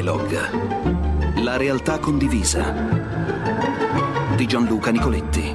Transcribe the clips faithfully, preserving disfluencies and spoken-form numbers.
Dialogue. La realtà condivisa di Gianluca Nicoletti.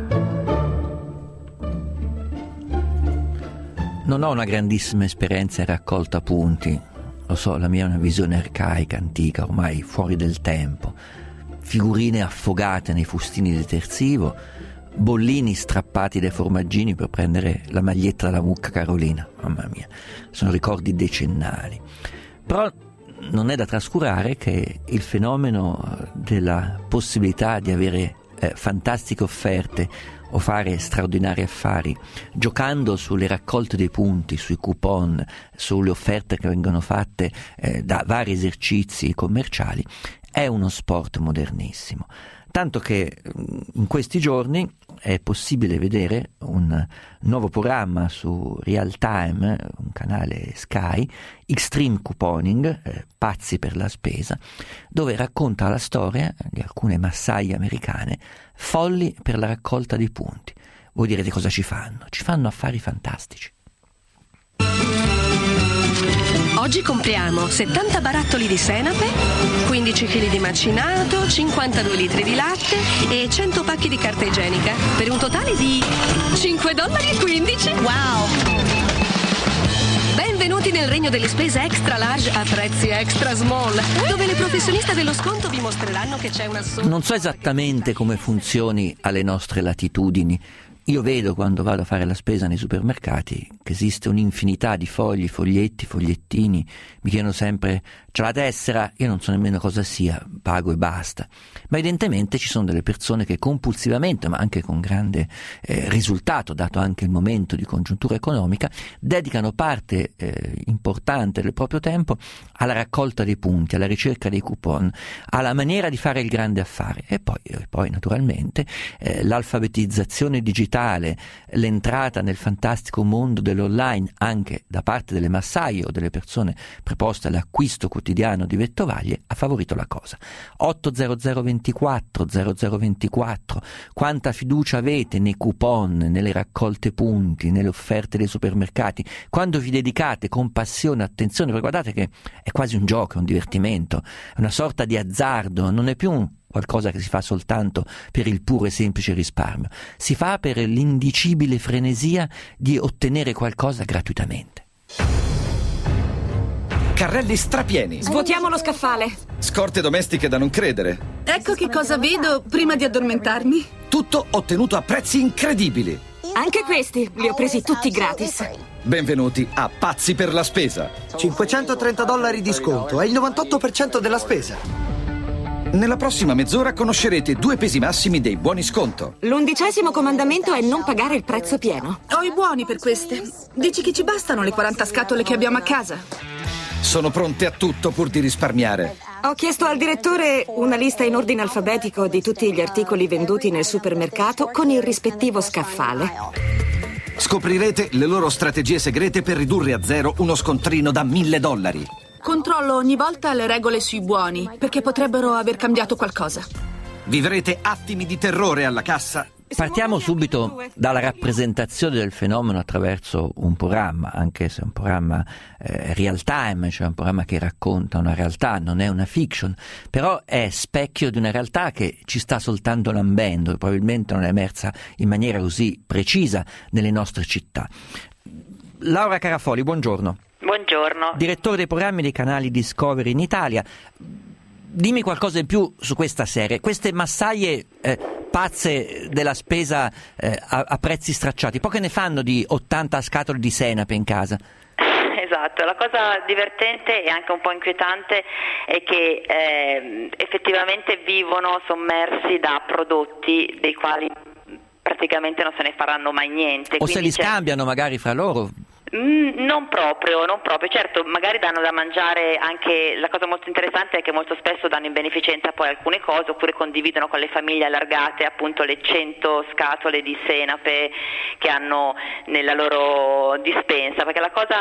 Non ho una grandissima esperienza in raccolta punti, lo so, la mia è una visione arcaica, antica, ormai fuori del tempo. Figurine affogate nei fustini detersivo, bollini strappati dai formaggini per prendere la maglietta della mucca Carolina. Mamma mia, sono ricordi decennali. Però non è da trascurare che il fenomeno della possibilità di avere eh, fantastiche offerte o fare straordinari affari giocando sulle raccolte dei punti, sui coupon, sulle offerte che vengono fatte eh, da vari esercizi commerciali è uno sport modernissimo, tanto che in questi giorni è possibile vedere un nuovo programma su Real Time, un canale Sky, Extreme Couponing, eh, pazzi per la spesa, dove racconta la storia di alcune massaie americane folli per la raccolta dei punti. Voi direte cosa ci fanno? Ci fanno affari fantastici. Oggi compriamo settanta barattoli di senape, quindici chili di macinato, cinquantadue litri di latte e cento pacchi di carta igienica, per un totale di cinque dollari e quindici. Wow! Benvenuti nel regno delle spese extra large a prezzi extra small, dove le professioniste dello sconto vi mostreranno che c'è una sola... Non so esattamente come funzioni alle nostre latitudini. Io vedo quando vado a fare la spesa nei supermercati che esiste un'infinità di fogli, foglietti, fogliettini, mi chiedono sempre c'è la tessera, io non so nemmeno cosa sia, pago e basta. Ma evidentemente ci sono delle persone che compulsivamente, ma anche con grande eh, risultato, dato anche il momento di congiuntura economica, dedicano parte eh, importante del proprio tempo alla raccolta dei punti, alla ricerca dei coupon, alla maniera di fare il grande affare. E poi, e poi naturalmente eh, l'alfabetizzazione digitale, l'entrata nel fantastico mondo dell'online anche da parte delle massaie o delle persone preposte all'acquisto quotidiano di vettovaglie ha favorito la cosa. otto zero zero ventiquattro zero zero ventiquattro, quanta fiducia avete nei coupon, nelle raccolte punti, nelle offerte dei supermercati, quando vi dedicate con passione, attenzione, perché guardate che è quasi un gioco, è un divertimento, è una sorta di azzardo, non è più un qualcosa che si fa soltanto per il puro e semplice risparmio, si fa per l'indicibile frenesia di ottenere qualcosa gratuitamente. Carrelli strapieni. Svuotiamo lo scaffale. Scorte domestiche da non credere. Ecco che cosa vedo prima di addormentarmi. Tutto ottenuto a prezzi incredibili. Anche questi li ho presi tutti gratis. Benvenuti a Pazzi per la spesa. cinquecentotrenta dollari di sconto, è il novantotto per cento della spesa. Nella prossima mezz'ora conoscerete due pesi massimi dei buoni sconto. L'undicesimo comandamento è non pagare il prezzo pieno. Ho i buoni per queste. Dici che ci bastano le quaranta scatole che abbiamo a casa? Sono pronte a tutto pur di risparmiare. Ho chiesto al direttore una lista in ordine alfabetico di tutti gli articoli venduti nel supermercato con il rispettivo scaffale. Scoprirete le loro strategie segrete per ridurre a zero uno scontrino da mille dollari. Controllo ogni volta le regole sui buoni, perché potrebbero aver cambiato qualcosa. Vivrete attimi di terrore alla cassa. Partiamo subito dalla rappresentazione del fenomeno attraverso un programma, anche se è un programma eh, real time, cioè un programma che racconta una realtà, non è una fiction, però è specchio di una realtà che ci sta soltanto lambendo e probabilmente non è emersa in maniera così precisa nelle nostre città. Laura Carafoli, buongiorno. Buongiorno. Direttore dei programmi dei canali Discovery in Italia. Dimmi qualcosa in più su questa serie. Queste massaie eh, pazze della spesa eh, a, a prezzi stracciati, poi che ne fanno di ottanta scatole di senape in casa? Esatto, la cosa divertente e anche un po' inquietante è che eh, effettivamente vivono sommersi da prodotti dei quali praticamente non se ne faranno mai niente. O se li scambiano magari fra loro? Mm, non proprio, non proprio, certo magari danno da mangiare anche, la cosa molto interessante è che molto spesso danno in beneficenza poi alcune cose oppure condividono con le famiglie allargate appunto le cento scatole di senape che hanno nella loro dispensa, perché la cosa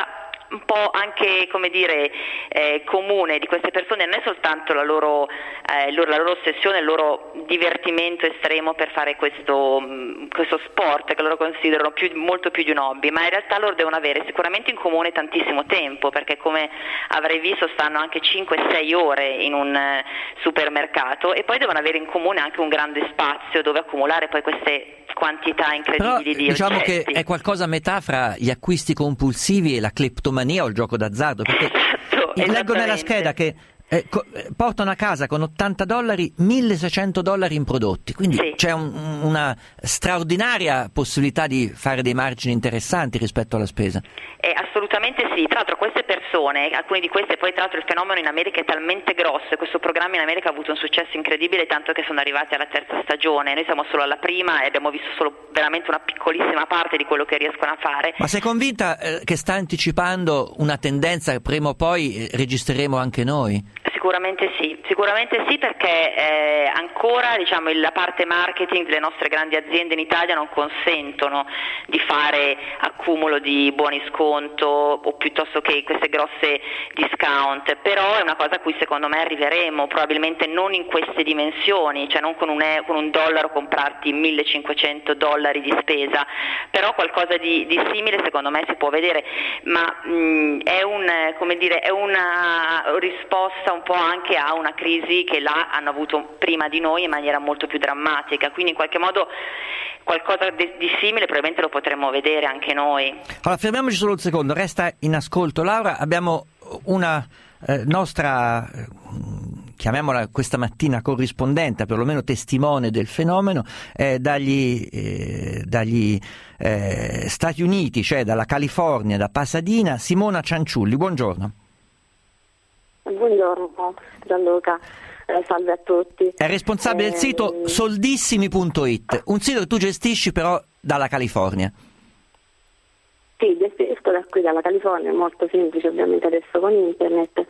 un po' anche, come dire, eh, comune di queste persone non è soltanto la loro, eh, loro, la loro ossessione, il loro divertimento estremo per fare questo, mh, questo sport che loro considerano più, molto più di un hobby, ma in realtà loro devono avere sicuramente in comune tantissimo tempo, perché come avrei visto stanno anche cinque sei ore in un eh, supermercato, e poi devono avere in comune anche un grande spazio dove accumulare poi queste quantità incredibili Però, di diciamo oggetti. che è qualcosa a metà fra gli acquisti compulsivi e la cleptomania o il gioco d'azzardo, perché Esatto, leggo nella esattamente. scheda che eh, co- portano a casa con ottanta dollari milleseicento dollari in prodotti, quindi Sì. c'è un- una straordinaria possibilità di fare dei margini interessanti rispetto alla spesa. Eh, assolutamente sì, tra l'altro queste persone, alcune di queste, poi tra l'altro il fenomeno in America è talmente grosso e questo programma in America ha avuto un successo incredibile, tanto che sono arrivati alla terza stagione, noi siamo solo alla prima e abbiamo visto solo veramente una piccolissima parte di quello che riescono a fare. Ma sei convinta eh, che sta anticipando una tendenza che prima o poi eh, registreremo anche noi? Sicuramente sì, sicuramente sì, perché eh, ancora diciamo, la parte marketing delle nostre grandi aziende in Italia non consentono di fare accumulo di buoni sconto o piuttosto che queste grosse discount, però è una cosa a cui secondo me arriveremo, probabilmente non in queste dimensioni, cioè non con un, e- con un dollaro comprarti millecinquecento dollari di spesa, però qualcosa di, di simile secondo me si può vedere, ma mh, è, un, come dire, è una risposta un po' anche a una crisi che là hanno avuto prima di noi in maniera molto più drammatica, quindi in qualche modo qualcosa di, di simile probabilmente lo potremmo vedere anche noi. Allora, fermiamoci solo un secondo, resta in ascolto Laura, abbiamo una eh, nostra, eh, chiamiamola questa mattina corrispondente, perlomeno testimone del fenomeno, eh, dagli, eh, dagli eh, Stati Uniti, cioè dalla California, da Pasadena, Simona Cianciulli, buongiorno. Buongiorno Gianluca, eh, salve a tutti. È responsabile Eh, del sito soldissimi punto it, un sito che tu gestisci però dalla California. Sì, gestisco da qui dalla California, è molto semplice ovviamente adesso con internet.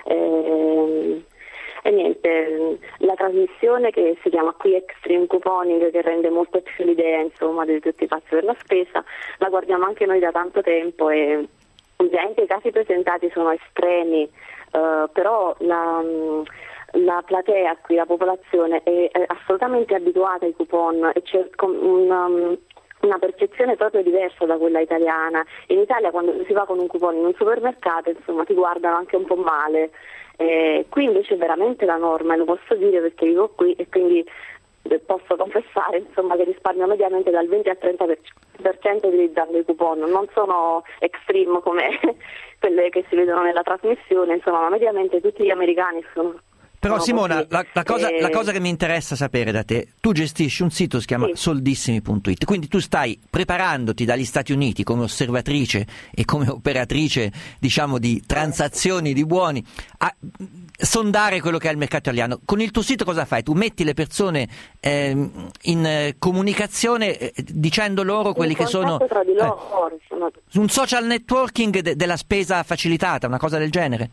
Eh, e niente, la trasmissione che si chiama qui Extreme Couponing, che rende molto più l'idea insomma di tutti i passi per la spesa, la guardiamo anche noi da tanto tempo e ovviamente i casi presentati sono estremi. Uh, però la, la platea qui, la popolazione è, è assolutamente abituata ai coupon e c'è una, una percezione proprio diversa da quella italiana. In Italia quando si va con un coupon in un supermercato insomma ti guardano anche un po' male, eh, qui invece è veramente la norma e lo posso dire perché vivo qui e quindi posso confessare insomma che risparmio mediamente dal venti al trenta per cento utilizzando i coupon, non sono extreme come quelle che si vedono nella trasmissione, insomma, ma mediamente tutti gli americani sono. Però sono Simona, così. la, la, cosa, E... la cosa che mi interessa sapere da te, tu gestisci un sito che si chiama Sì. soldissimi punto it, quindi tu stai preparandoti dagli Stati Uniti come osservatrice e come operatrice, diciamo, di transazioni di buoni a sondare quello che è il mercato italiano. Con il tuo sito cosa fai? Tu metti le persone ehm, in eh, comunicazione eh, dicendo loro quelli in che sono contatto tra di eh, loro, sono... un social networking de- della spesa facilitata, una cosa del genere?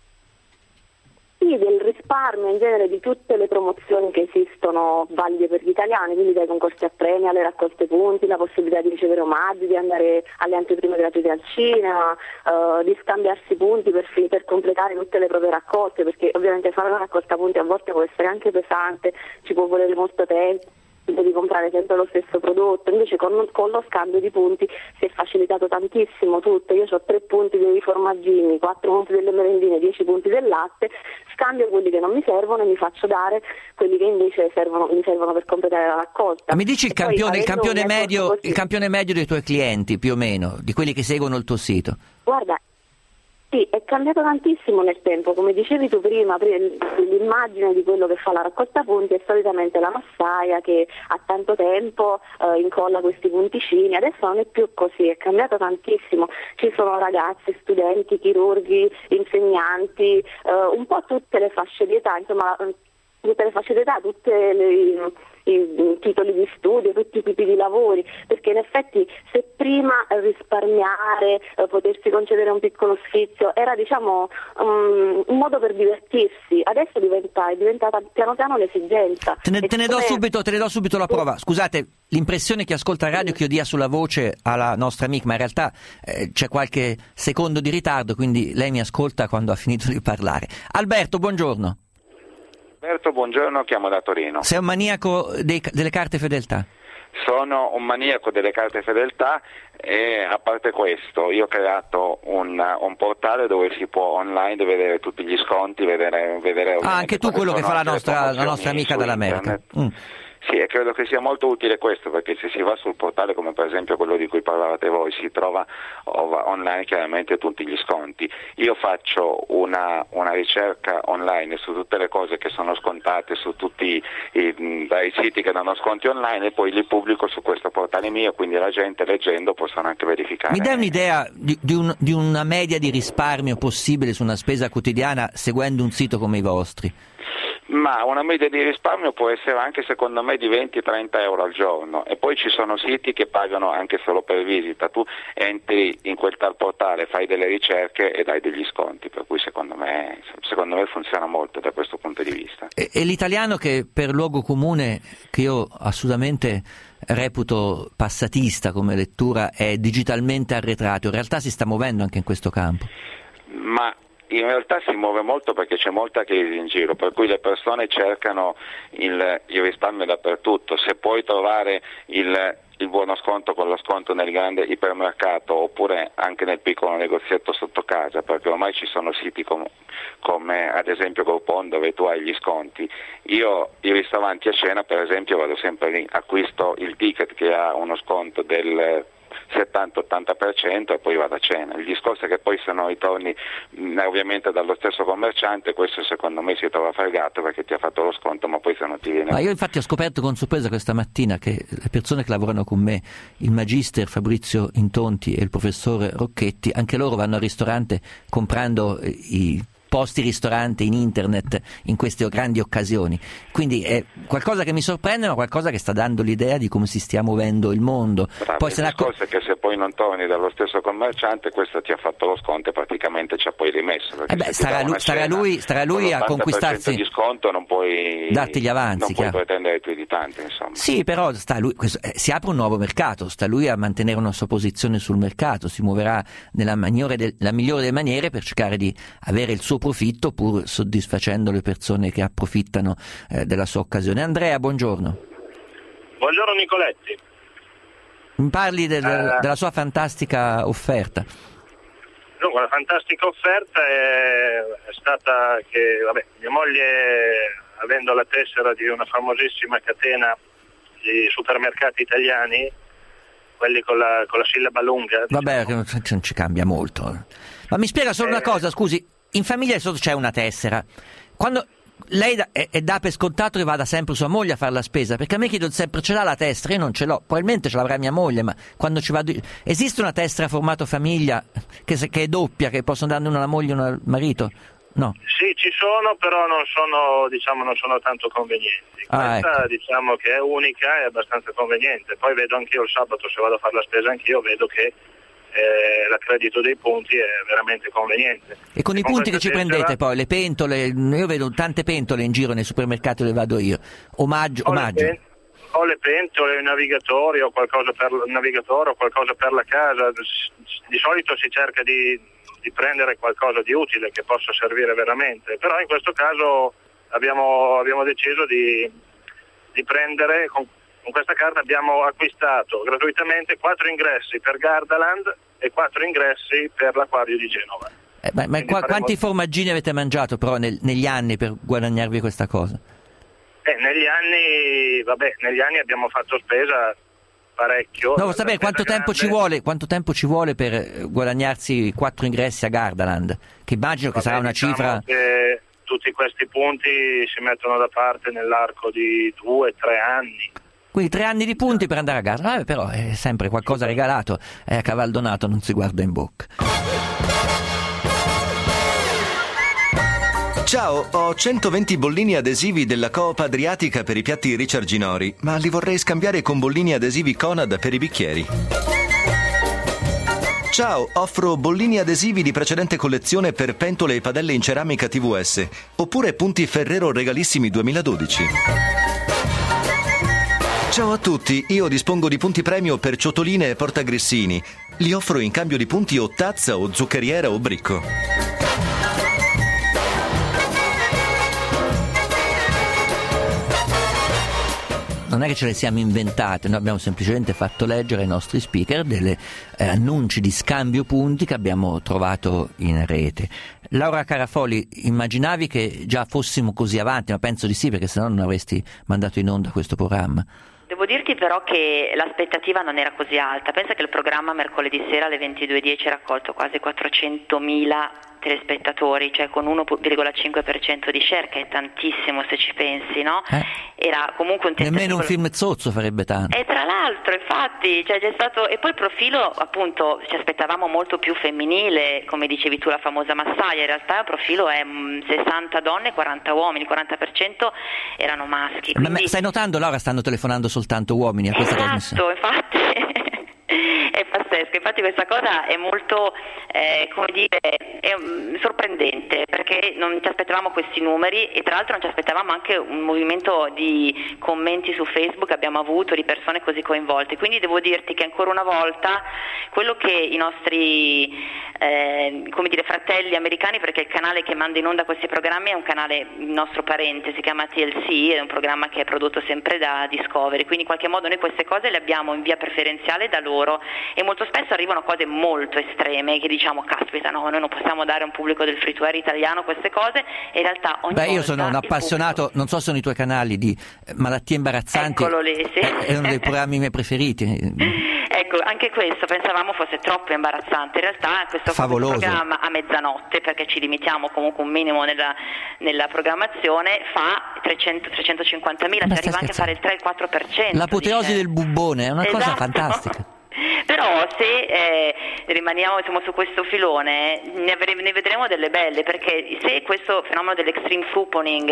Sì, del risparmio in genere di tutte le promozioni che esistono valide per gli italiani, quindi dai concorsi a premi alle raccolte punti, la possibilità di ricevere omaggi, di andare alle anteprime gratuite al cinema, uh, di scambiarsi punti per, fi- per completare tutte le proprie raccolte, perché ovviamente fare una raccolta punti a volte può essere anche pesante, ci può volere molto tempo, di comprare sempre lo stesso prodotto, invece con, con lo scambio di punti si è facilitato tantissimo tutto. Io ho tre punti dei formaggini, quattro punti delle merendine, dieci punti del latte, scambio quelli che non mi servono e mi faccio dare quelli che invece servono, mi servono per completare la raccolta. Ma mi dici il E poi, campione, il avendo campione un network medio, così- il campione medio dei tuoi clienti, più o meno, di quelli che seguono il tuo sito? Guarda, sì, è cambiato tantissimo nel tempo, come dicevi tu prima, pre- l'immagine di quello che fa la raccolta punti è solitamente la massaia che ha tanto tempo eh, incolla questi punticini, adesso non è più così, è cambiato tantissimo, ci sono ragazzi, studenti, chirurghi, insegnanti, eh, un po' tutte le fasce di età, insomma tutte le fasce d'età, tutte le, i titoli di studio, tutti i tipi di lavori, perché in effetti se prima risparmiare, eh, potersi concedere un piccolo sfizio era diciamo um, un modo per divertirsi, adesso diventa, è diventata piano piano un'esigenza. Te ne, te ne do come... subito, te ne do subito la prova. Scusate, l'impressione che ascolta il radio è che io dia sulla voce alla nostra amica, ma in realtà eh, c'è qualche secondo di ritardo, quindi lei mi ascolta quando ha finito di parlare. Alberto, buongiorno. Alberto, buongiorno, chiamo da Torino. Sei un maniaco dei, delle carte fedeltà? Sono un maniaco delle carte fedeltà e a parte questo io ho creato un, un portale dove si può online vedere tutti gli sconti, vedere... vedere ah, anche tu quello che fa la nostra, la nostra amica dall'America. Mm. Sì, e credo che sia molto utile questo, perché se si va sul portale come per esempio quello di cui parlavate voi, si trova online chiaramente tutti gli sconti. Io faccio una, una ricerca online su tutte le cose che sono scontate, su tutti i vari siti che danno sconti online, e poi li pubblico su questo portale mio, quindi la gente leggendo possono anche verificare. Mi dai un'idea di, di, un, di una media di risparmio possibile su una spesa quotidiana seguendo un sito come i vostri? Ma una media di risparmio può essere anche secondo me di venti trenta euro al giorno, e poi ci sono siti che pagano anche solo per visita. Tu entri in quel tal portale, fai delle ricerche e dai degli sconti, per cui secondo me, secondo me funziona molto da questo punto di vista. E, e l'italiano, che per luogo comune, che io assolutamente reputo passatista come lettura, è digitalmente arretrato, in realtà si sta muovendo anche in questo campo? Ma in realtà si muove molto perché c'è molta crisi in giro, per cui le persone cercano il, il risparmio dappertutto. Se puoi trovare il, il buono sconto con lo sconto nel grande ipermercato, oppure anche nel piccolo negozietto sotto casa, perché ormai ci sono siti com, come ad esempio Groupon dove tu hai gli sconti. Io i ristoranti a cena per esempio vado sempre lì, acquisto il ticket che ha uno sconto del settanta ottanta per cento e poi vado a cena. Il discorso è che poi se non ritorni mh, ovviamente dallo stesso commerciante, questo secondo me si trova fregato perché ti ha fatto lo sconto, ma poi se non ti viene... Ma io infatti ho scoperto con sorpresa questa mattina che le persone che lavorano con me, il magister Fabrizio Intonti e il professore Rocchetti, anche loro vanno al ristorante comprando i posti ristorante in internet in queste grandi occasioni, quindi è qualcosa che mi sorprende, ma qualcosa che sta dando l'idea di come si stia muovendo il mondo. Bravo, poi il se discorso la... è che se poi non torni dallo stesso commerciante, questo ti ha fatto lo sconto e praticamente ci ha poi rimesso, eh beh, starà, lui, starà lui, starà lui a conquistarsi di sconto, non puoi darti gli avanzi, non puoi pretendere più di tanto, insomma. Sì, però sta lui, questo, eh, si apre un nuovo mercato, sta lui a mantenere una sua posizione sul mercato, si muoverà nella migliore, del, la migliore delle maniere per cercare di avere il suo profitto pur soddisfacendo le persone che approfittano eh, della sua occasione. Andrea, buongiorno. Buongiorno Nicoletti. Mi parli del, uh, della sua fantastica offerta. Dunque, la fantastica offerta è, è stata che vabbè, mia moglie, avendo la tessera di una famosissima catena di supermercati italiani, quelli con la, con la sillaba lunga, diciamo. Vabbè, non ci cambia molto. Ma mi spiega solo eh, una cosa, scusi. In famiglia sotto c'è una tessera. Quando lei da, è, è dà per scontato che vada sempre sua moglie a fare la spesa, perché a me chiedono sempre: ce l'ha la tessera? Io non ce l'ho, probabilmente ce l'avrà mia moglie, ma quando ci vado io... Esiste una tessera formato famiglia che, che è doppia, che possono dare una alla moglie e una al marito? No. Sì, ci sono, però non sono, diciamo, non sono tanto convenienti. Ah, Questa ecco. diciamo che è unica e abbastanza conveniente. Poi vedo anch'io il sabato, se vado a fare la spesa anch'io, vedo che Eh, l'accredito dei punti è veramente conveniente. E con, con i punti che ci tessera... prendete poi, le pentole, io vedo tante pentole in giro nei supermercati dove vado io, omaggio, o omaggio. Le pen- o le pentole, i navigatori o qualcosa per il navigatore o qualcosa per la casa. Di solito si cerca di, di prendere qualcosa di utile che possa servire veramente, però in questo caso abbiamo, abbiamo deciso di, di prendere con Con questa carta abbiamo acquistato gratuitamente quattro ingressi per Gardaland e quattro ingressi per l'acquario di Genova. Eh, ma ma qua, faremo... quanti formaggini avete mangiato però nel, negli anni per guadagnarvi questa cosa? Eh, negli anni, vabbè, negli anni abbiamo fatto spesa parecchio. No, vuoi sapere quanto tempo grande. ci vuole, quanto tempo ci vuole per guadagnarsi quattro ingressi a Gardaland? Che immagino che vabbè, sarà una diciamo cifra... Che tutti questi punti si mettono da parte nell'arco di due, tre anni. Quindi tre anni di punti per andare a casa, ah, però è sempre qualcosa regalato, è a cavaldonato, non si guarda in bocca. Ciao, ho centoventi bollini adesivi della Coop Adriatica per i piatti Richard Ginori, ma li vorrei scambiare con bollini adesivi Conad per i bicchieri. Ciao, offro bollini adesivi di precedente collezione per pentole e padelle in ceramica T V S, oppure punti Ferrero regalissimi duemiladodici. Ciao a tutti, io dispongo di punti premio per ciotoline e portagrissini. Li offro in cambio di punti o tazza o zuccheriera o bricco. Non è che ce le siamo inventate, noi abbiamo semplicemente fatto leggere ai nostri speaker delle eh, annunci di scambio punti che abbiamo trovato in rete. Laura Carafoli, immaginavi che già fossimo così avanti? Ma penso di sì, perché sennò non avresti mandato in onda questo programma. Devo dirti però che l'aspettativa non era così alta. Pensa che il programma mercoledì sera alle ventidue e dieci ha raccolto quasi quattrocentomila telespettatori, cioè con uno virgola cinque per cento di share, che è tantissimo se ci pensi, no? Eh? Era comunque un tentativo. Nemmeno un film zozzo farebbe tanto. E tra l'altro, infatti, cioè, c'è stato, e poi il profilo, appunto, ci aspettavamo molto più femminile, come dicevi tu, la famosa massaia. In realtà il profilo è sessanta donne e quaranta uomini, il quaranta per cento erano maschi. Quindi... Ma stai notando, Laura, stanno telefonando soltanto uomini a questa trasmissione? Esatto, infatti. È pazzesco, infatti questa cosa è molto, eh, come dire, è um, sorprendente, perché non ci aspettavamo questi numeri e tra l'altro non ci aspettavamo anche un movimento di commenti su Facebook che abbiamo avuto di persone così coinvolte, quindi devo dirti che ancora una volta quello che i nostri eh, come dire, fratelli americani, perché il canale che manda in onda questi programmi è un canale nostro parente, si chiama T L C, è un programma che è prodotto sempre da Discovery, quindi in qualche modo noi queste cose le abbiamo in via preferenziale da loro e molto spesso arrivano cose molto estreme che diciamo caspita, no, noi non possiamo dare a un pubblico del free to air italiano queste cose e in realtà ogni Beh, volta io sono un appassionato, pubblico... non so se sono i tuoi canali di malattie imbarazzanti. Eccolo lì, sì. È uno dei programmi miei preferiti. Ecco, anche questo pensavamo fosse troppo imbarazzante, in realtà questo Favoloso. programma a mezzanotte, perché ci limitiamo comunque un minimo nella, nella programmazione, fa trecento trecentocinquantamila, si arriva anche a fare il tre quattro per cento. L'apoteosi dice. del bubbone, è una esatto. cosa fantastica. Però se eh, rimaniamo insomma, su questo filone ne, avre- ne vedremo delle belle, perché se questo fenomeno dell'extreme couponing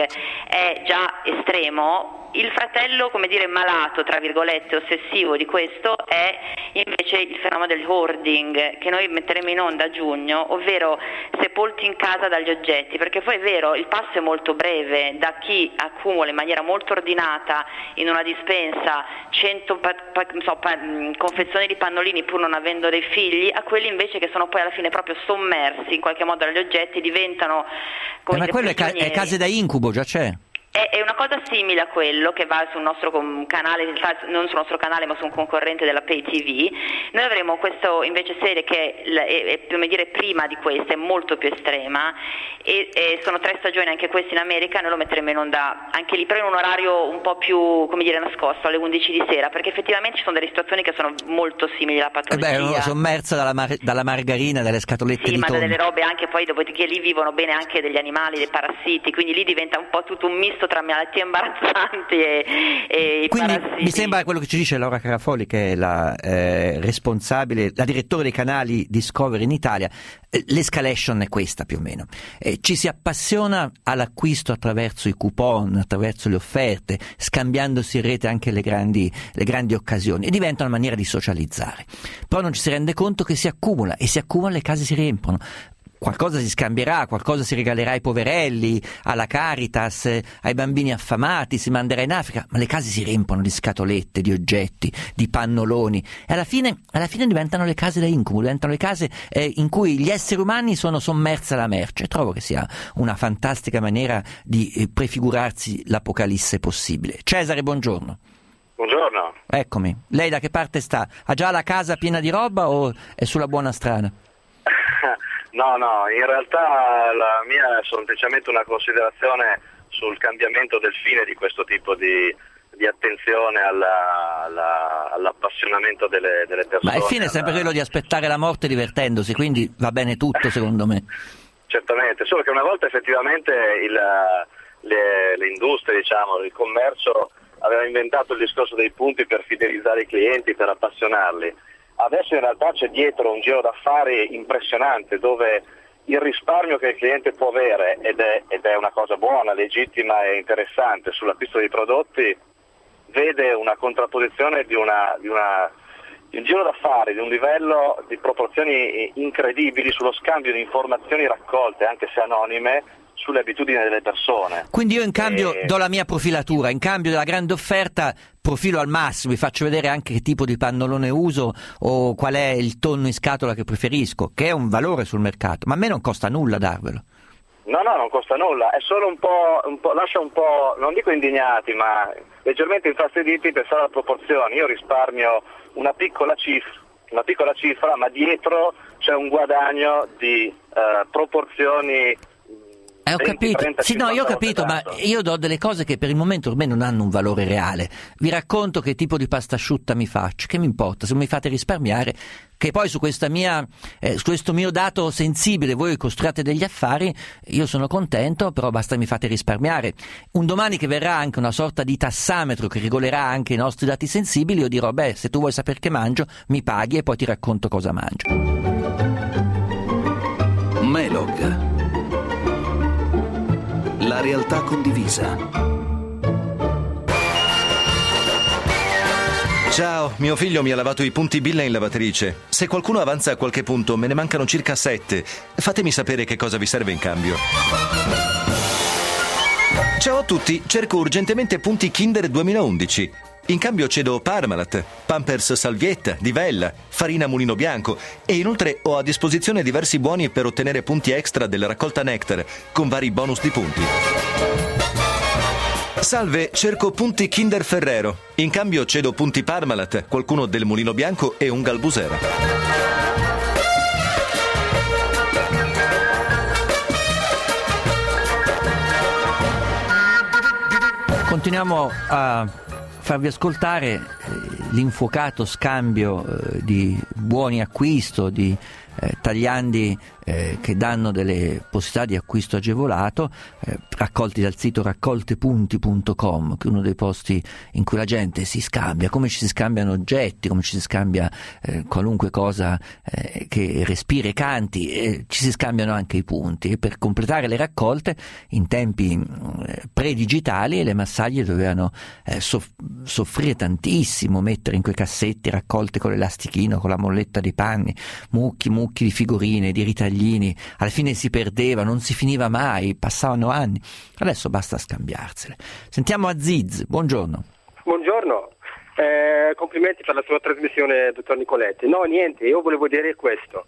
è già estremo, il fratello, come dire, malato, tra virgolette, ossessivo di questo è invece il fenomeno del hoarding, che noi metteremo in onda a giugno, ovvero sepolti in casa dagli oggetti, perché poi è vero, il passo è molto breve, da chi accumula in maniera molto ordinata in una dispensa cento pa- pa- so, pa- confezioni di pannolini pur non avendo dei figli, a quelli invece che sono poi alla fine proprio sommersi in qualche modo dagli oggetti, diventano come eh, ma quello è, ca- è case da incubo, già c'è. È una cosa simile a quello che va sul nostro canale, non sul nostro canale ma su un concorrente della Pay T V. Noi avremo questa invece serie che è, come dire, prima di questa, è molto più estrema e, e sono tre stagioni anche queste in America, noi lo metteremo in onda anche lì, però in un orario un po' più, come dire, nascosto, alle undici di sera, perché effettivamente ci sono delle situazioni che sono molto simili alla patologia. Eh beh, sommersa dalla, mar- dalla margarina, dalle scatolette sì, di tonno. Sì, ma delle robe anche poi, dopodiché lì vivono bene anche degli animali, dei parassiti, quindi lì diventa un po' tutto un misto tra malattie imbarazzanti e, e quindi i parassiti. Mi sembra quello che ci dice Laura Carafoli, che è la eh, responsabile, la direttore dei canali Discovery in Italia. Eh, l'escalation è questa più o meno. Eh, ci si appassiona all'acquisto attraverso i coupon, attraverso le offerte, scambiandosi in rete anche le grandi, le grandi occasioni, e diventa una maniera di socializzare. Però non ci si rende conto che si accumula e si accumula, le case si riempiono. Qualcosa si scambierà, qualcosa si regalerà ai poverelli, alla Caritas, ai bambini affamati, si manderà in Africa, ma le case si riempiono di scatolette, di oggetti, di pannoloni e alla fine, alla fine diventano le case da incubo, diventano le case eh, in cui gli esseri umani sono sommersi alla merce. Trovo che sia una fantastica maniera di eh, prefigurarsi l'apocalisse possibile. Cesare, buongiorno. Buongiorno. Eccomi. Lei da che parte sta? Ha già la casa piena di roba o è sulla buona strada? No, no, in realtà la mia è semplicemente una considerazione sul cambiamento del fine di questo tipo di, di attenzione alla, alla, all'appassionamento delle, delle persone. Ma il fine è sempre alla... quello di aspettare la morte divertendosi, quindi va bene tutto secondo me. Certamente, solo che una volta effettivamente il, le, le industrie, diciamo, il commercio aveva inventato il discorso dei punti per fidelizzare i clienti, per appassionarli. Adesso in realtà c'è dietro un giro d'affari impressionante dove il risparmio che il cliente può avere, ed è, ed è una cosa buona, legittima e interessante sull'acquisto dei prodotti, vede una contrapposizione di una, di una di un giro d'affari, di un livello di proporzioni incredibili sullo scambio di informazioni raccolte, anche se anonime, sulle abitudini delle persone. Quindi io in cambio e... do la mia profilatura, in cambio della grande offerta profilo al massimo, vi faccio vedere anche che tipo di pannolone uso o qual è il tonno in scatola che preferisco, che è un valore sul mercato, ma a me non costa nulla darvelo. No, no, non costa nulla, è solo un po', un po', lascia un po', non dico indignati, ma leggermente infastiditi pensare alle proporzioni. Io risparmio una piccola cifra, una piccola cifra, ma dietro c'è un guadagno di eh, proporzioni. Eh, ho capito. trenta, sì, no, io ho capito, ma io do delle cose che per il momento ormai non hanno un valore reale. Vi racconto che tipo di pasta asciutta mi faccio, che mi importa, se mi fate risparmiare, che poi su questa mia, eh, su questo mio dato sensibile voi costruite degli affari, io sono contento, però basta mi fate risparmiare. Un domani che verrà anche una sorta di tassametro che regolerà anche i nostri dati sensibili, io dirò, beh, se tu vuoi sapere che mangio, mi paghi e poi ti racconto cosa mangio. Melog. La realtà condivisa. Ciao, mio figlio mi ha lavato i punti billa in lavatrice. Se qualcuno avanza a qualche punto, me ne mancano circa sette. Fatemi sapere che cosa vi serve in cambio. Ciao a tutti, cerco urgentemente punti Kinder duemilaundici. In cambio cedo Parmalat, Pampers Salvietta, Divella, farina Mulino Bianco e inoltre ho a disposizione diversi buoni per ottenere punti extra della raccolta Nectar con vari bonus di punti. Salve, cerco punti Kinder Ferrero. In cambio cedo punti Parmalat, qualcuno del Mulino Bianco e un Galbusera. Continuiamo a farvi ascoltare eh, l'infuocato scambio eh, di buoni acquisto, di eh, tagliandi eh, che danno delle possibilità di acquisto agevolato, eh, raccolti dal sito raccolte punti punto com, che è uno dei posti in cui la gente si scambia, come ci si scambiano oggetti, come ci si scambia eh, qualunque cosa eh, che respiri e canti, eh, ci si scambiano anche i punti. E per completare le raccolte in tempi eh, pre-digitali le massaglie dovevano eh, soff- soffrire tantissimo, mettere in quei cassetti raccolte con l'elastichino, con la molletta dei panni, mucchi mucchi di figurine, di ritaglini, alla fine si perdeva, non si finiva mai, passavano anni. Adesso basta scambiarsele. Sentiamo Aziz, buongiorno. Buongiorno, eh, complimenti per la sua trasmissione, dottor Nicoletti. No, niente, io volevo dire questo.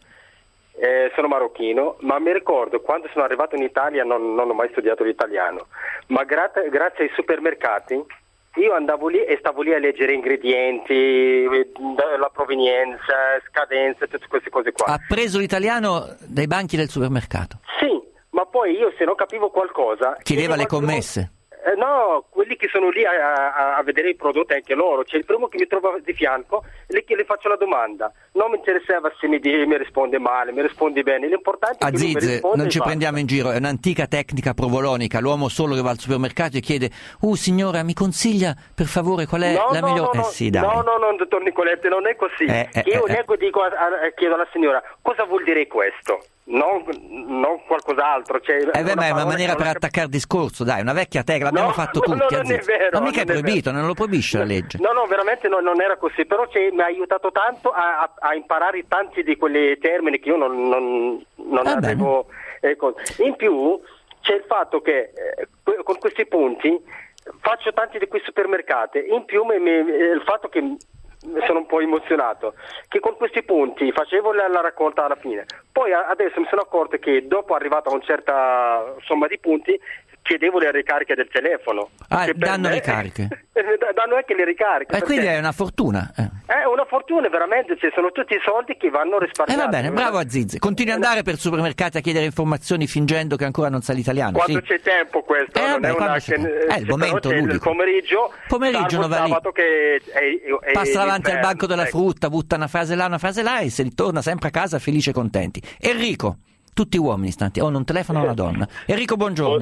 Eh, sono marocchino, ma mi ricordo quando sono arrivato in Italia, non, non ho mai studiato l'italiano, ma grat- grazie ai supermercati io andavo lì e stavo lì a leggere ingredienti, la provenienza, scadenze, tutte queste cose qua. Ha preso l'italiano dai banchi del supermercato? Sì, ma poi io se non capivo qualcosa... Chiedeva le commesse? Eh, no, quelli che sono lì a, a, a vedere i prodotti anche loro. C'è il primo che mi trova di fianco, lì che le faccio la domanda. Non mi interessava se mi, mi risponde male, mi rispondi bene. L'importante è che Aziz, lui mi risponde. non ci basta. prendiamo in giro, è un'antica tecnica provolonica. L'uomo solo che va al supermercato e chiede: uh signora, mi consiglia per favore qual è no, la no, migliore? No, eh sì, dai. no, no, no, dottor Nicoletti, non è così. Eh, eh, io eh, leggo e dico a, a, chiedo alla signora cosa vuol dire questo. Non, non qualcos'altro. Cioè, eh beh, ma è una maniera per cap- attaccare il discorso, dai, una vecchia tecnica, l'abbiamo no, fatto no, tutti. no, non è vero, ma mica non è proibito, è non lo proibisce la legge. No, no, veramente no, non era così, però cioè, mi ha aiutato tanto a, a, a imparare tanti di quei termini che io non, non, non ah, avevo. Ecco. In più c'è il fatto che eh, con questi punti faccio tanti di quei supermercati, in più mi, mi, il fatto che sono un po' emozionato che con questi punti facevo la, la raccolta alla fine, poi adesso mi sono accorto che dopo arrivato a una certa somma di punti chiedevo le ricariche del telefono. Ah, danno me, ricariche? danno anche le ricariche. E quindi è una fortuna. Eh. È una fortuna, veramente, cioè, sono tutti i soldi che vanno risparmiati. E eh, va bene, bravo Aziz. Continui ad andare per supermercati a chiedere informazioni fingendo che ancora non sa l'italiano. Quando sì. c'è tempo questo, eh, non vabbè, è una che... che... È il momento c'è ludico. Il pomeriggio, pomeriggio non va lì. Che è, è, passa è davanti al banco della ecco. frutta, butta una frase là, una frase là e se ritorna sempre a casa felice e contenti. Enrico, tutti uomini stanti, o oh, non telefono a una donna. Enrico, buongiorno.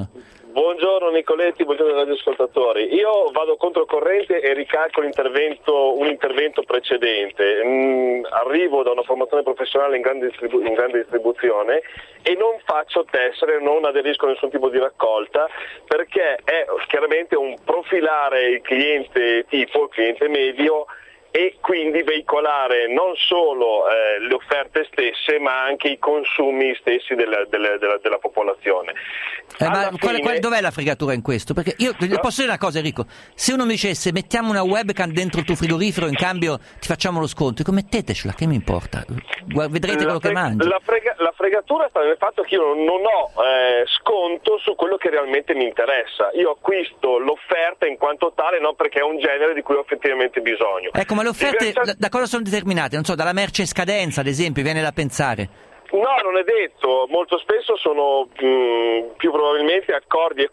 Buongiorno Nicoletti, buongiorno ai radioascoltatori. Io vado controcorrente e ricalco l'intervento, un intervento precedente. Mm, arrivo da una formazione professionale in grande, distribu- in grande distribuzione e non faccio tessere, non aderisco a nessun tipo di raccolta, perché è chiaramente un profilare il cliente tipo, il cliente medio, e quindi veicolare non solo eh, le offerte stesse ma anche i consumi stessi della, della, della, della popolazione. Eh, ma fine... qual, qual, dov'è la fregatura in questo? Perché io no? posso dire una cosa, Enrico, se uno mi dicesse mettiamo una webcam dentro il tuo frigorifero, in cambio ti facciamo lo sconto, dico mettetecela, che mi importa, vedrete quello freg- che mangio. La, frega- la fregatura sta nel fatto che io non ho eh, sconto su quello che realmente mi interessa, io acquisto l'offerta in quanto tale, non perché è un genere di cui ho effettivamente bisogno. Ecco, ma le offerte da, da cosa sono determinate? Non so, dalla merce in scadenza, ad esempio, viene da pensare. No, non è detto, molto spesso sono mh, più probabilmente accordi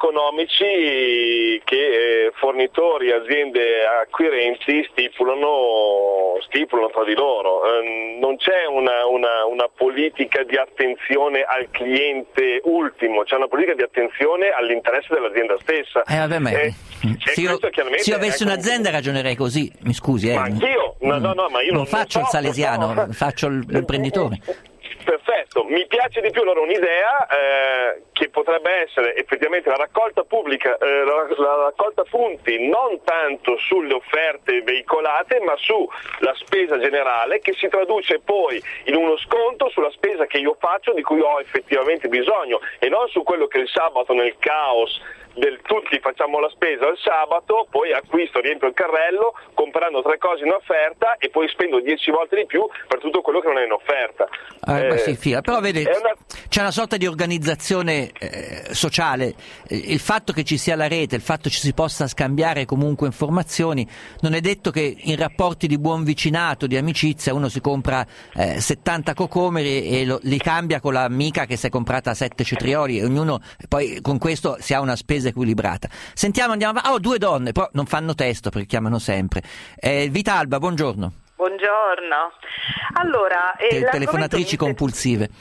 economici che eh, fornitori, aziende acquirenti stipulano, stipulano tra di loro. Eh, non c'è una, una, una politica di attenzione al cliente ultimo, c'è una politica di attenzione all'interesse dell'azienda stessa. Eh, vabbè, ma eh, se, io, se io avessi un'azienda ragionerei così, mi scusi. Eh. Ma anch'io? No, no, no, ma io non, non faccio non il salesiano, no. faccio l'imprenditore. Perfetto, mi piace di più allora un'idea eh, che potrebbe essere effettivamente la raccolta pubblica, eh, la, la raccolta punti non tanto sulle offerte veicolate ma sulla spesa generale, che si traduce poi in uno sconto sulla spesa che io faccio, di cui ho effettivamente bisogno, e non su quello che il sabato nel caos del tutti facciamo la spesa il sabato, poi acquisto, riempio il carrello comprando tre cose in offerta e poi spendo dieci volte di più per tutto quello che non è in offerta. Eh, eh, ma sì, fila. Però vede, una... c'è una sorta di organizzazione eh, sociale, il fatto che ci sia la rete, il fatto che ci si possa scambiare comunque informazioni, non è detto che in rapporti di buon vicinato, di amicizia, uno si compra eh, settanta cocomeri e lo, li cambia con l'amica che si è comprata sette cetrioli, e ognuno poi con questo si ha una spesa equilibrata. Sentiamo, andiamo avanti. Oh, due donne, però non fanno testo perché chiamano sempre. Eh, Vitalba, buongiorno. Buongiorno. Allora, eh, Te- telefonatrici compulsive.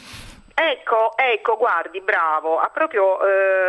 Ecco, ecco, guardi, bravo, ha proprio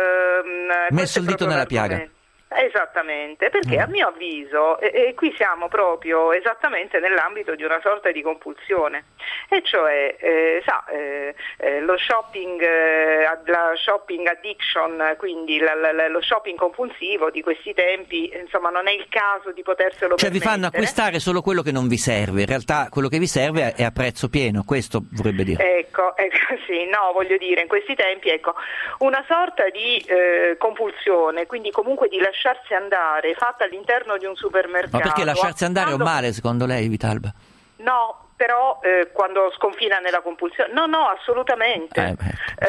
ehm, messo il dito nella piaga. Esattamente, perché a mio avviso, e, e qui siamo proprio esattamente nell'ambito di una sorta di compulsione, e cioè, eh, sa, eh, eh, lo shopping, eh, la shopping addiction, quindi la, la, lo shopping compulsivo di questi tempi, insomma, non è il caso di poterselo cioè permettere. Vi fanno acquistare solo quello che non vi serve, in realtà quello che vi serve è a prezzo pieno, questo vorrebbe dire. Ecco, ecco sì, no, voglio dire, in questi tempi, ecco, una sorta di eh, compulsione, quindi comunque di lasciare lasciarsi andare, fatta all'interno di un supermercato. Ma perché lasciarsi andare è un male secondo lei, Vitalba? No, però eh, quando sconfina nella compulsione, no, no, assolutamente. Eh,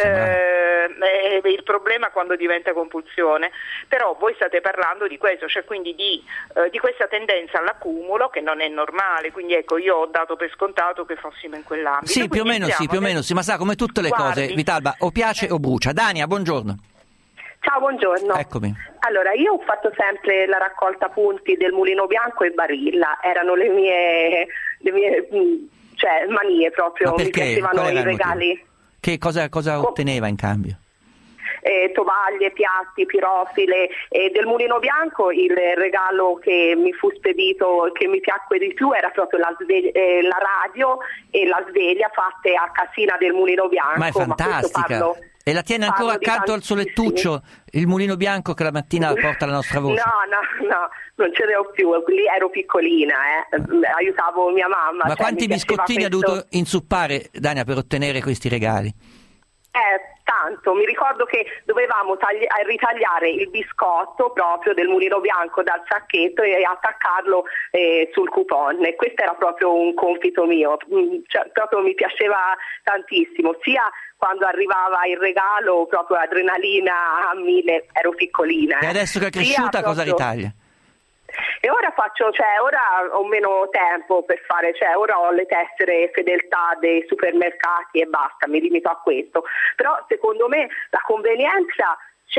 beh, eh, è il problema quando diventa compulsione, però voi state parlando di questo, cioè quindi di, eh, di questa tendenza all'accumulo che non è normale, quindi ecco, io ho dato per scontato che fossimo in quell'ambito. Sì, più o meno sì, più o meno sì, ma sa, come tutte le Guardi. cose, Vitalba, o piace o brucia. Dania, buongiorno. Ciao, buongiorno. Eccomi. Allora, io ho fatto sempre la raccolta punti del Mulino Bianco e Barilla, erano le mie, le mie cioè, manie proprio, mi piacevano i regali. Che cosa, cosa otteneva in cambio? Eh, tovaglie, piatti, pirofile, e del Mulino Bianco il regalo che mi fu spedito, che mi piacque di più, era proprio la, sveglia, eh, la radio e la sveglia fatte a casina del Mulino Bianco. Ma è fantastica! Ma parlo, e la tiene ancora accanto al suo lettuccio, il mulino bianco che la mattina porta la nostra voce? No, no, no, non ce ne ho più, lì ero piccolina, eh. aiutavo mia mamma. Ma cioè, quanti biscottini questo... ha dovuto inzuppare, Dania, per ottenere questi regali? Eh, tanto, mi ricordo che dovevamo tagli- ritagliare il biscotto proprio del Mulino Bianco dal sacchetto e attaccarlo eh, sul coupon, e questo era proprio un compito mio, cioè, proprio mi piaceva tantissimo, sia quando arrivava il regalo, proprio adrenalina a mille, ero piccolina. E adesso che è cresciuta sia cosa proprio... ritaglia? E ora faccio, cioè ora ho meno tempo per fare, cioè ora ho le tessere fedeltà dei supermercati e basta, mi limito a questo. Però secondo me la convenienza c'è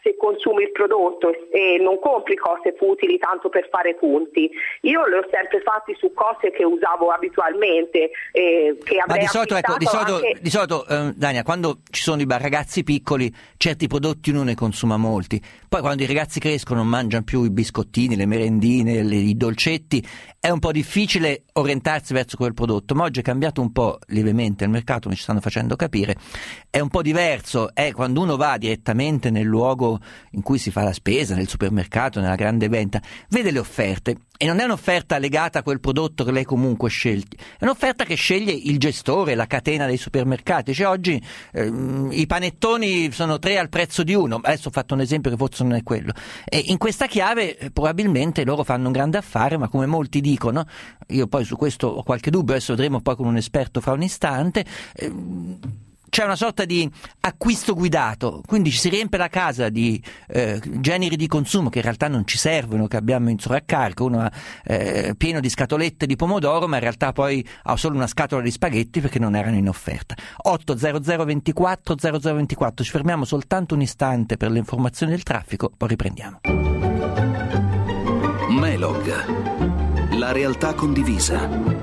se consumi il prodotto e non compri cose futili tanto per fare punti. Io le ho sempre fatti su cose che usavo abitualmente, eh, che avrei Ma di solito, ecco, di solito, anche... di solito eh, Dania, quando ci sono i ragazzi piccoli, certi prodotti uno ne consuma molti. Poi quando i ragazzi crescono, non mangiano più i biscottini, le merendine, le, i dolcetti, è un po' difficile orientarsi verso quel prodotto. Ma oggi è cambiato un po' lievemente il mercato, mi ci stanno facendo capire. È un po' diverso, è quando uno va direttamente nel luogo in cui si fa la spesa, nel supermercato, nella grande venta, vede le offerte e non è un'offerta legata a quel prodotto che lei comunque sceglie, è un'offerta che sceglie il gestore, la catena dei supermercati. Cioè oggi ehm, i panettoni sono tre al prezzo di uno, adesso ho fatto un esempio che forse non è quello, e in questa chiave eh, probabilmente loro fanno un grande affare, ma come molti dicono, io poi su questo ho qualche dubbio, adesso vedremo poi con un esperto fra un istante, ehm, c'è una sorta di acquisto guidato, quindi ci si riempie la casa di eh, generi di consumo che in realtà non ci servono, che abbiamo in sovraccarico, uno ha eh, pieno di scatolette di pomodoro, ma in realtà poi ha solo una scatola di spaghetti perché non erano in offerta. otto zero zero ventiquattro zero zero ventiquattro, ci fermiamo soltanto un istante per le informazioni del traffico, poi riprendiamo. Melog, la realtà condivisa.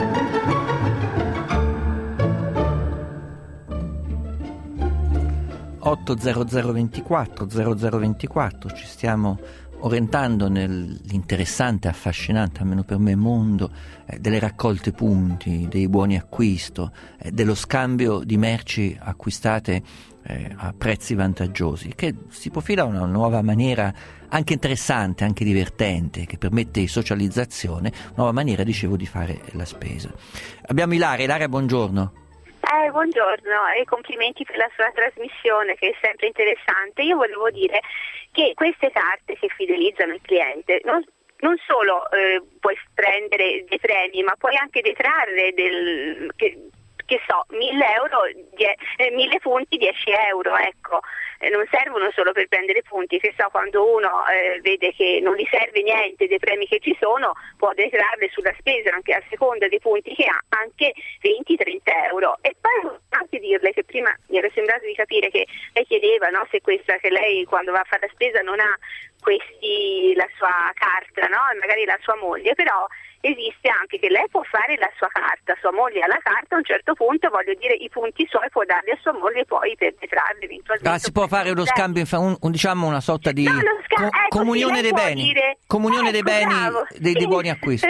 otto zero zero ventiquattro zero zero ventiquattro, ci stiamo orientando nell'interessante, affascinante, almeno per me, mondo eh, delle raccolte punti, dei buoni acquisto, eh, dello scambio di merci acquistate eh, a prezzi vantaggiosi, che si profila una nuova maniera anche interessante, anche divertente, che permette di socializzazione, nuova maniera, dicevo, di fare la spesa. Abbiamo Ilaria. Ilaria, buongiorno. Eh, buongiorno e complimenti per la sua trasmissione, che è sempre interessante. Io volevo dire che queste carte che fidelizzano il cliente non, non solo eh, puoi prendere dei premi, ma puoi anche detrarre del, che, che so, mille euro, die, eh, mille punti, dieci euro, ecco. Eh, non servono solo per prendere punti, che so, quando uno eh, vede che non gli serve niente dei premi che ci sono, può detrarre sulla spesa anche a seconda dei punti che ha, anche venti trenta euro. E poi anche dirle che prima mi era sembrato di capire che lei chiedeva, no, se questa, che lei quando va a fare la spesa non ha questi, la sua carta, no, e magari la sua moglie, però esiste anche che lei può fare la sua carta, sua moglie ha la carta, a un certo punto, voglio dire, i punti suoi può darli a sua moglie poi per detrarre eventualmente. Ah, si può fare uno scambio, un, un, diciamo una sorta di no, sca- co- ecco, comunione sì, dei beni, dire, comunione ecco, dei beni, bravo, dei, sì. dei buoni acquisti.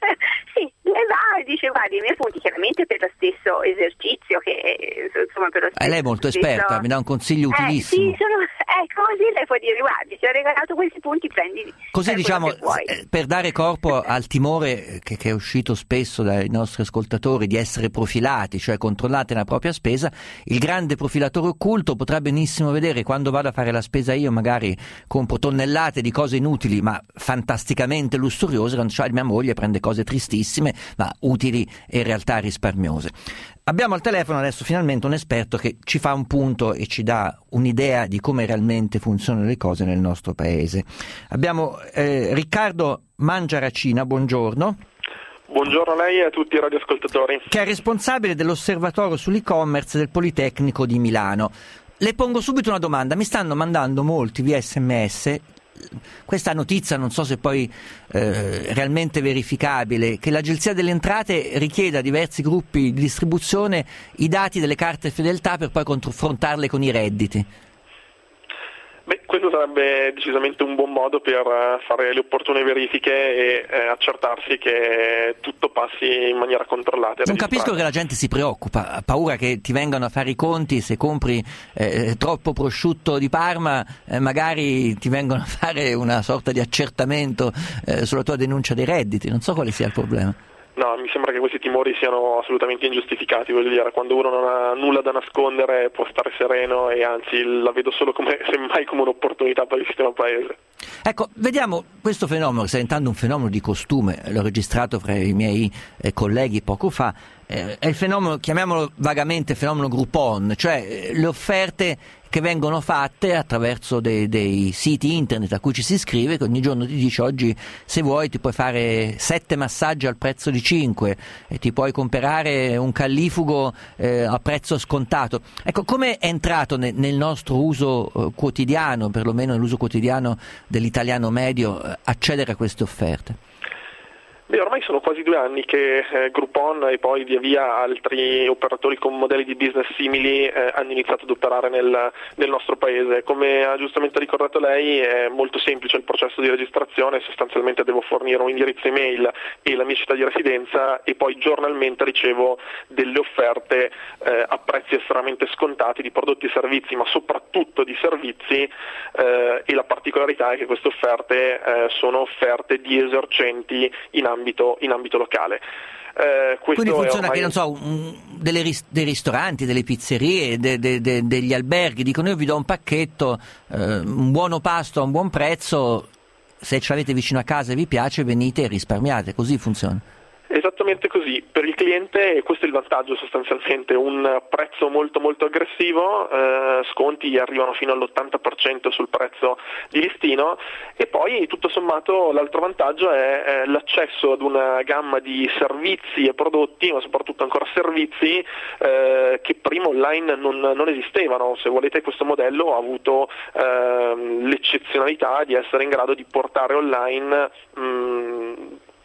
Sì, lei va e dice guardi i miei punti, chiaramente per lo stesso esercizio che insomma per lo stesso. Eh, lei è molto stesso... esperta, mi dà un consiglio utilissimo. Eh, sì, sono... ecco, così lei può dire guardi, ti ho regalato questi punti, prendi. Così eh, diciamo, per dare corpo al timore che, che è uscito spesso dai nostri ascoltatori di essere profilati, cioè controllate la propria spesa, il grande profilatore occulto potrà benissimo vedere quando vado a fare la spesa io, magari compro tonnellate di cose inutili ma fantasticamente lussuriose, quando cioè mia moglie prende cose tristissime ma utili e in realtà risparmiose. Abbiamo al telefono adesso finalmente un esperto che ci fa un punto e ci dà un'idea di come realmente funzionano le cose nel nostro paese. Abbiamo eh, Riccardo Mangiaracina, buongiorno. Buongiorno a lei e a tutti i radioascoltatori. Che è responsabile dell'osservatorio sull'e-commerce del Politecnico di Milano. Le pongo subito una domanda, mi stanno mandando molti via sms questa notizia, non so se poi eh, realmente verificabile, che l'Agenzia delle Entrate richiede a diversi gruppi di distribuzione i dati delle carte fedeltà per poi confrontarle con i redditi. Beh, questo sarebbe decisamente un buon modo per fare le opportune verifiche e eh, accertarsi che tutto passi in maniera controllata. Non capisco che la gente si preoccupa, ha paura che ti vengano a fare i conti, se compri eh, troppo prosciutto di Parma eh, magari ti vengono a fare una sorta di accertamento eh, sulla tua denuncia dei redditi, non so quale sia il problema. No, mi sembra che questi timori siano assolutamente ingiustificati, voglio dire, quando uno non ha nulla da nascondere può stare sereno e anzi la vedo solo come, semmai come un'opportunità per il sistema paese. Ecco, vediamo questo fenomeno, sta diventando un fenomeno di costume, l'ho registrato fra i miei eh, colleghi poco fa, eh, è il fenomeno, chiamiamolo vagamente fenomeno Groupon, cioè eh, le offerte che vengono fatte attraverso dei, dei siti internet a cui ci si iscrive, che ogni giorno ti dice: oggi se vuoi ti puoi fare sette massaggi al prezzo di cinque, e ti puoi comprare un callifugo eh, a prezzo scontato. Ecco, come è entrato ne, nel nostro uso eh, quotidiano, perlomeno nell'uso quotidiano dell'italiano medio, eh, accedere a queste offerte? Beh, ormai sono quasi due anni che eh, Groupon e poi via via altri operatori con modelli di business simili eh, hanno iniziato ad operare nel, nel nostro paese. Come ha giustamente ricordato lei, è molto semplice il processo di registrazione. Sostanzialmente devo fornire un indirizzo email e la mia città di residenza, e poi giornalmente ricevo delle offerte eh, a prezzi estremamente scontati di prodotti e servizi, ma soprattutto di servizi, eh, e la particolarità è che queste offerte eh, sono offerte di esercenti in ambito, in ambito locale. Eh, Quindi funziona ormai... che, non so, un, delle ris- dei ristoranti, delle pizzerie, de- de- de- degli alberghi dicono: io vi do un pacchetto, eh, un buono pasto a un buon prezzo, se ce l'avete vicino a casa e vi piace venite e risparmiate. Così funziona. Esattamente così. Per il cliente questo è il vantaggio, sostanzialmente un prezzo molto molto aggressivo, eh, sconti arrivano fino all'ottanta per cento sul prezzo di listino, e poi tutto sommato l'altro vantaggio è eh, l'accesso ad una gamma di servizi e prodotti, ma soprattutto ancora servizi eh, che prima online non, non esistevano. Se volete, questo modello ha avuto eh, l'eccezionalità di essere in grado di portare online mh,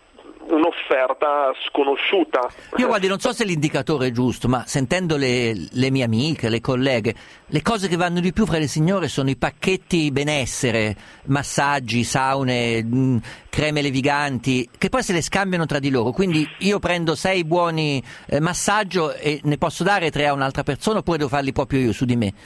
un'offerta sconosciuta. Io guardi, non so se l'indicatore è giusto, ma sentendo le, le mie amiche, le colleghe, le cose che vanno di più fra le signore sono i pacchetti benessere, massaggi, saune, mh, creme leviganti, che poi se le scambiano tra di loro. Quindi io prendo sei buoni eh, massaggio e ne posso dare tre a un'altra persona, oppure devo farli proprio io su di me?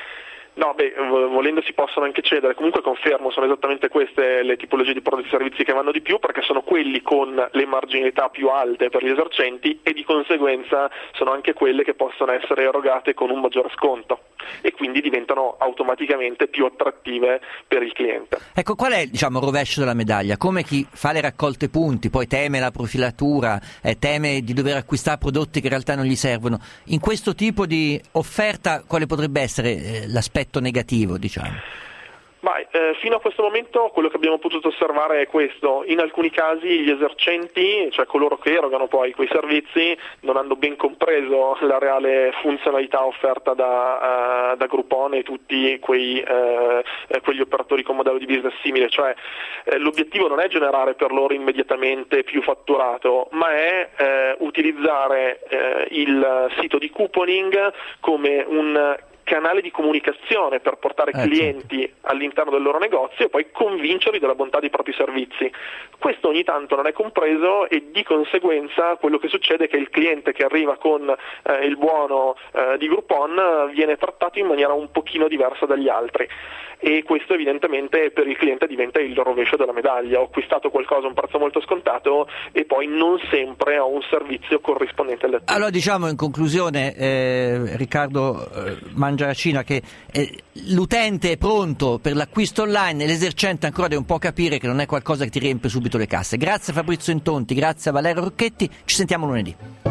No, beh, volendo si possono anche cedere. Comunque confermo, sono esattamente queste le tipologie di prodotti e servizi che vanno di più, perché sono quelli con le marginalità più alte per gli esercenti, e di conseguenza sono anche quelle che possono essere erogate con un maggior sconto, e quindi diventano automaticamente più attrattive per il cliente. Ecco, qual è, diciamo, il rovescio della medaglia? Come chi fa le raccolte punti, poi teme la profilatura, eh, teme di dover acquistare prodotti che in realtà non gli servono. In questo tipo di offerta quale potrebbe essere eh, l'aspetto negativo, diciamo? Ma, eh, fino a questo momento quello che abbiamo potuto osservare è questo: in alcuni casi gli esercenti, cioè coloro che erogano poi quei servizi, non hanno ben compreso la reale funzionalità offerta da, uh, da Groupon e tutti quei, uh, quegli operatori con modello di business simile. Cioè eh, l'obiettivo non è generare per loro immediatamente più fatturato, ma è eh, utilizzare eh, il sito di couponing come un canale di comunicazione per portare eh, clienti certo. all'interno del loro negozio e poi convincerli della bontà dei propri servizi. Questo ogni tanto non è compreso, e di conseguenza quello che succede è che il cliente che arriva con eh, il buono eh, di Groupon viene trattato in maniera un pochino diversa dagli altri, e questo evidentemente per il cliente diventa il rovescio della medaglia. Ho acquistato qualcosa a un prezzo molto scontato e poi non sempre ho un servizio corrispondente alle attese. Allora, diciamo in conclusione, eh, Riccardo eh, Mangiaracina, che eh, l'utente è pronto per l'acquisto online e l'esercente ancora deve un po' capire che non è qualcosa che ti riempie subito le casse. Grazie a Fabrizio Intonti, grazie a Valerio Rocchetti, ci sentiamo lunedì.